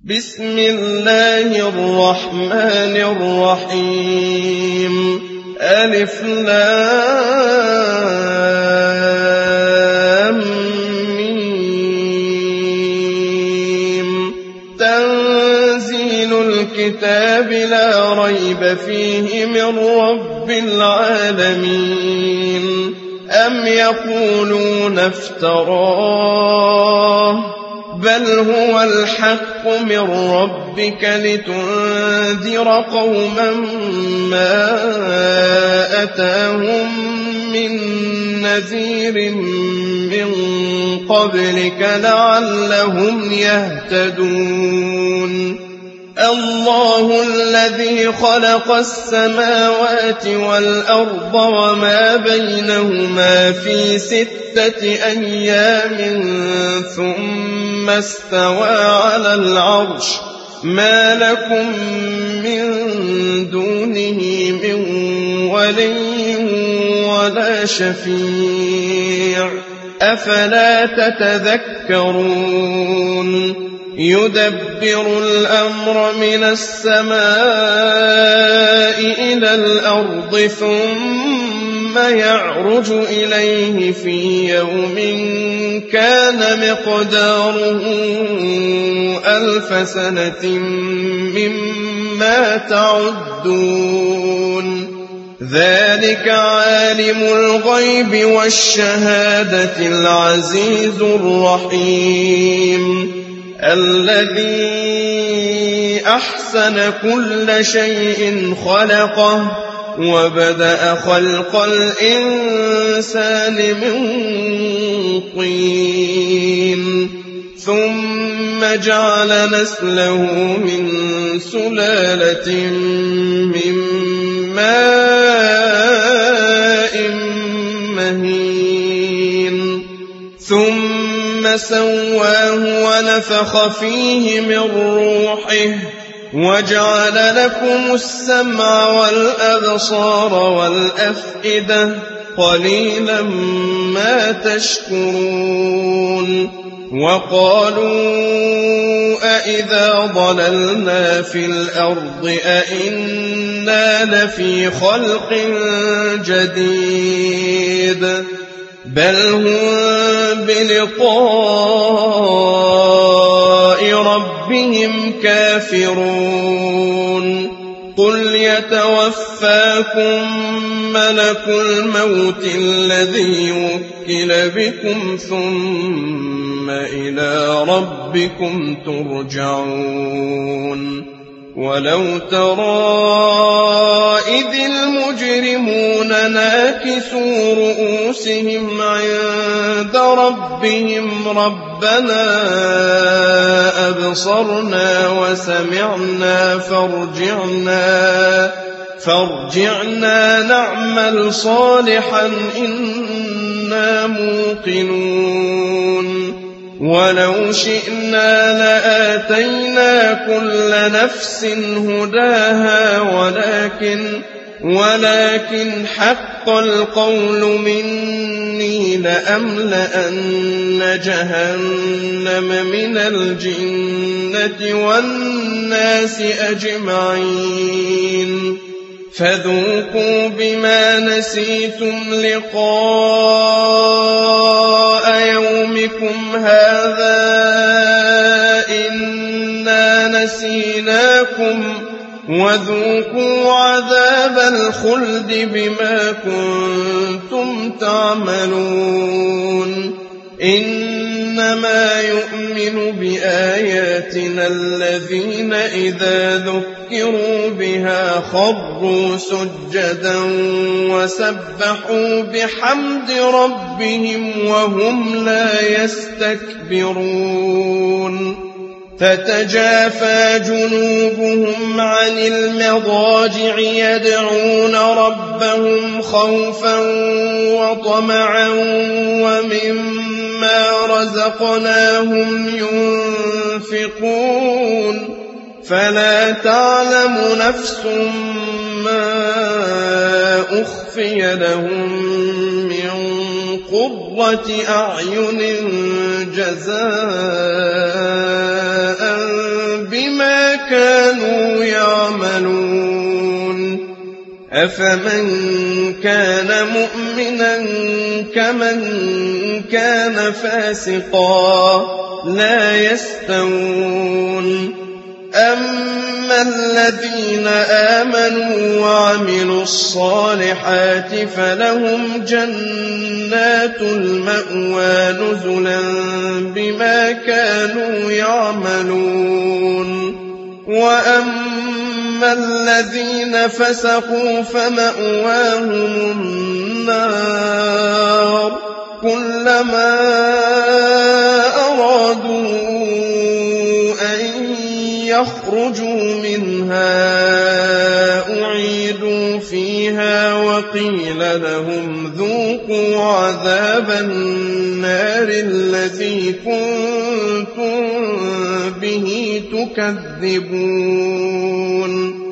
بسم الله الرحمن الرحيم ألف لام ميم تنزيل الكتاب لا ريب فيه من رب العالمين أم يقولون افتراه بل هو الحق من ربك لتنذر قوما ما أتاهم من نذير من قبلك لعلهم يهتدون الله الذي خلق السماوات والأرض وما بينهما في 6 أيام ثم استوى على العرش ما لكم من دونه من ولي ولا شفيع أفلا تتذكرون يدبر الأمر من السماء إلى الأرض ثم يعرج إليه في يوم كان مقداره 1000 سنة مما تعدون ذلك عالم الغيب والشهادة العزيز الرحيم الذي أحسن كل شيء خلقه وبدأ خلق الإنسان من طين ثم جعل نسله من سلالة من ماء مهين ثم سواه ونفخ فيه من روحه وجعل لكم السمع والأبصار والأفئدة قليلا ما تشكرون وقالوا أإذا ضللنا في الأرض أإنا لفي خلق جديد بل هم بلقاء ربهم كافرون قل يتوفاكم ملك الموت الذي وكل بكم ثم إلى ربكم ترجعون ولو ترى إذ المجرمون ناكسوا رؤوسهم عند ربهم ربنا أبصرنا وسمعنا فارجعنا نعمل صالحا إنا موقنون ولو شئنا لآتينا كل نفس هداها ولكن حق القول مني لأملأن جهنم من الجنة والناس أجمعين فذوقوا بما نسيتم لقاء يومكم هذا إنا نسيناكم وذوقوا عذاب الخلد بما كنتم تعملون إنما يؤمن بآياتنا الذين إذا ذكروا بها خروا سجدا وسبحوا بحمد ربهم وهم لا يستكبرون تتجافى جنوبهم عن المضاجع يدعون ربهم خوفا وطمعا ومما رزقناهم ينفقون فلا تعلم نفس ما أخفي لهم من قرة أعين جزاء كانوا يعملون أفمن كان مؤمنا كمن كان فاسقا لا يستوون أما الذين آمنوا وعملوا الصالحات فلهم جنات المأوى نزلا بما كانوا يعملون وأما الذين فسقوا فمأواهم النار كلما أرادوا أن يخرجوا منها أعيدوا فيها وقيل لهم ذوقوا عذاب النار الذي كنتم به تكذبون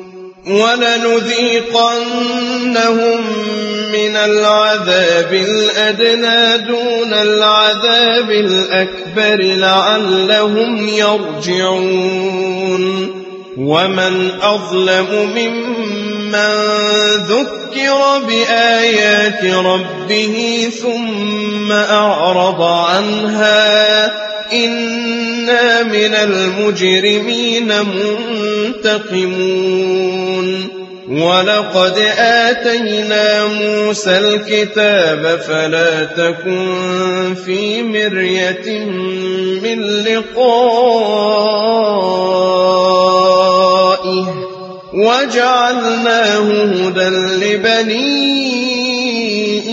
ولنذيقنهم من العذاب الأدنى دون العذاب الأكبر لعلهم يرجعون ومن أظلم ممن ذكر بآيات ربه ثم أعرض عنها إنا من المجرمين منتقمون ولقد آتينا موسى الكتاب فلا تكن في مرية من لقائه وجعلناه هدى لبني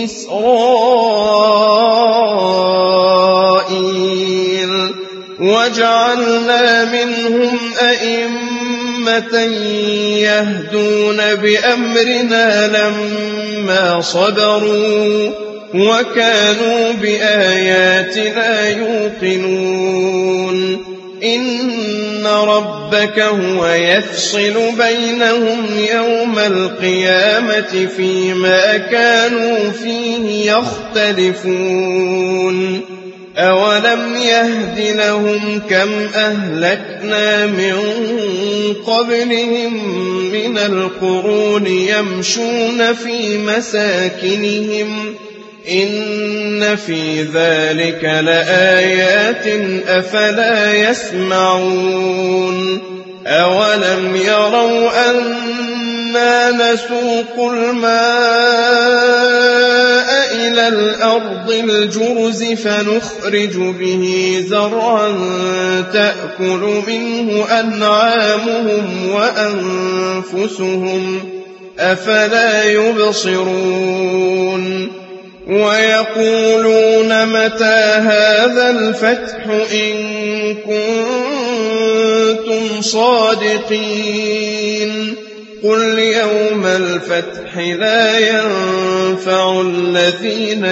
إسرائيل وجعلنا منهم أئمة يهدون بأمرنا لما صبروا وكانوا بآياتنا يوقنون إن ربك هو يفصل بينهم يوم القيامة فيما كانوا فيه يختلفون أولم يهد لهم كم أهلكنا من قبلهم من القرون يمشون في مساكنهم إن في ذلك لآيات أفلا يسمعون أولم يروا أنا نسوق الماء إلى الأرض الجرز فنخرج به زرعا تأكل منه أنعامهم وأنفسهم أفلا يبصرون ويقولون متى هذا الفتح إن كنتم صادقين قل يوم الفتح لا ينفع الذين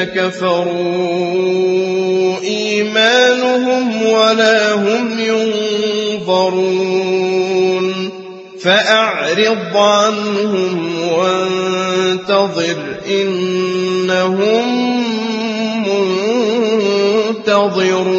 كفروا إيمانهم ولا هم ينظرون فأعرض عنهم وانتظر إنهم منتظرون